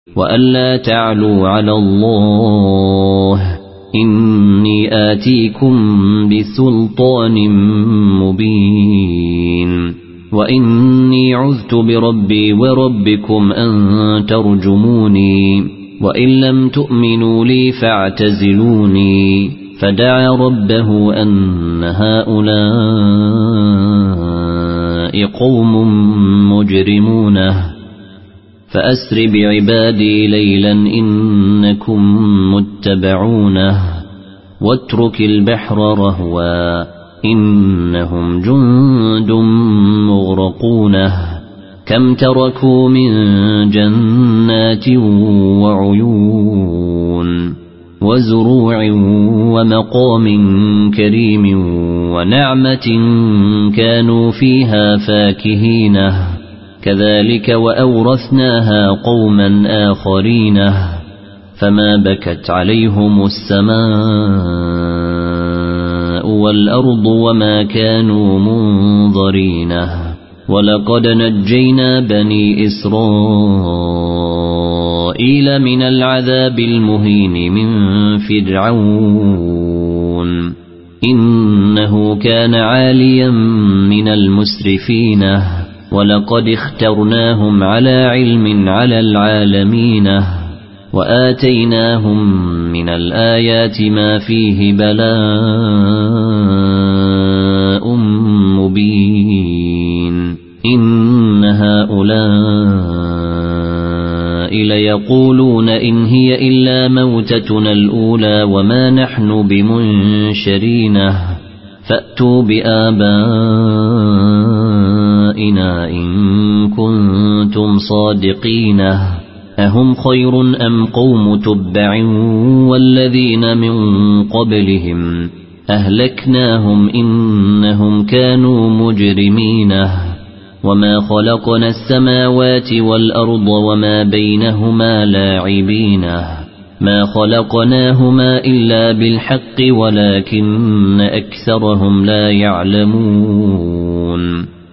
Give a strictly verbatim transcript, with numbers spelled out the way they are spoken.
وألا تعلوا على الله إني آتيكم بسلطان مبين وإني عذت بربي وربكم أن ترجموني وإن لم تؤمنوا لي فاعتزلوني فدعا ربه أن هؤلاء قوم مجرمون فأسر بعبادي ليلا إنكم متبعونه واترك البحر رهوا إنهم جند مغرقونه كم تركوا من جنات وعيون وزروع ومقام كريم ونعمة كانوا فيها فاكهين كذلك وأورثناها قوما آخرين فما بكت عليهم السماء والأرض وما كانوا منظرين ولقد نجينا بني إسرائيل من العذاب المهين من فرعون إنه كان عاليا من المسرفين ولقد اخترناهم على علم على العالمين وآتيناهم من الآيات ما فيه بلاء مبين إن هؤلاء ليقولون إن هي إلا موتتنا الأولى وما نحن بمنشرين فأتوا بآبائنا إن كنتم صادقين أهم خير أم قوم تبع والذين من قبلهم أهلكناهم إنهم كانوا مجرمين وما خلقنا السماوات والأرض وما بينهما لاعبين ما خلقناهما إلا بالحق ولكن أكثرهم لا يعلمون